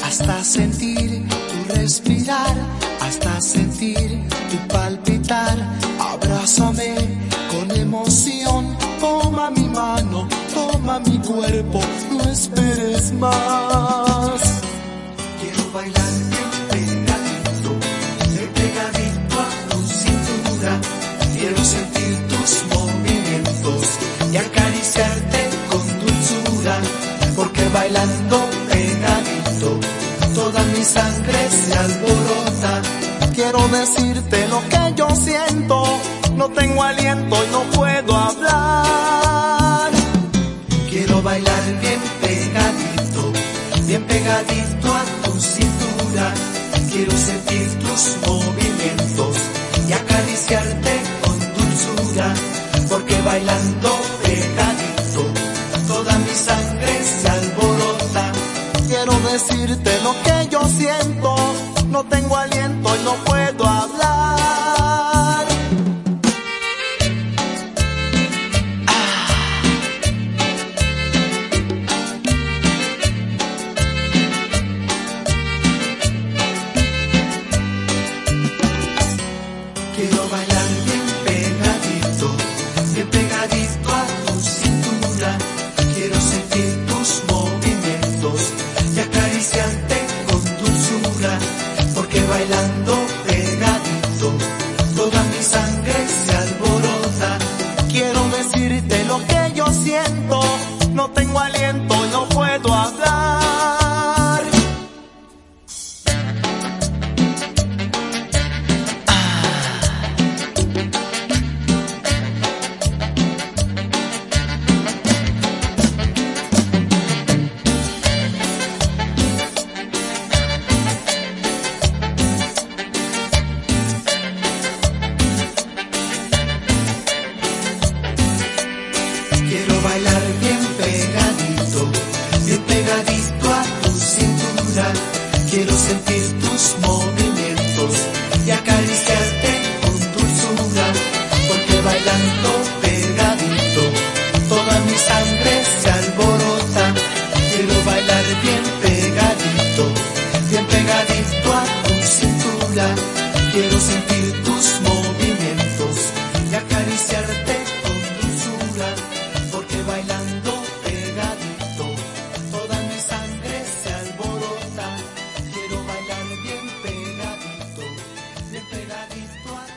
hasta sentir tu respirar, hasta sentir tu palpitar. Abrázame con emoción, toma mi mano, toma mi cuerpo, no esperes más. Quiero bailar bien pegadito a tu cintura. Quiero sentir tus movimientos y acariciarte con dulzura, porque bailando pegadito toda mi sangre se alborota. Quiero decirte lo que yo siento, no tengo aliento y no puedo hablar. Quiero bailar bien pegadito a tu cintura. Quiero sentir tus movimientos y acariciarte con dulzura, porque bailando pegadito toda mi sangre se alborota. Quiero decirte lo que yo siento, no tengo aliento y no puedo hablar. Quiero bailar bien pegadito a tu cintura. Quiero sentir tus movimientos y acariciarte con dulzura, porque bailando pegadito toda mi sangre se alborota. Quiero decirte lo que yo siento, no tengo aliento y no puedo hablar. Quiero bailar bien pegadito a tu cintura. Quiero sentir tus movimientos y acariciarte con dulzura, porque bailando pegadito toda mi sangre se alborota. Quiero bailar bien pegadito a tu cintura. Quiero sentir tus movimientos y acariciarte con dulzura, porque bailando pegadito toda mi sangre se alborota. Quiero bailar bien pegadito a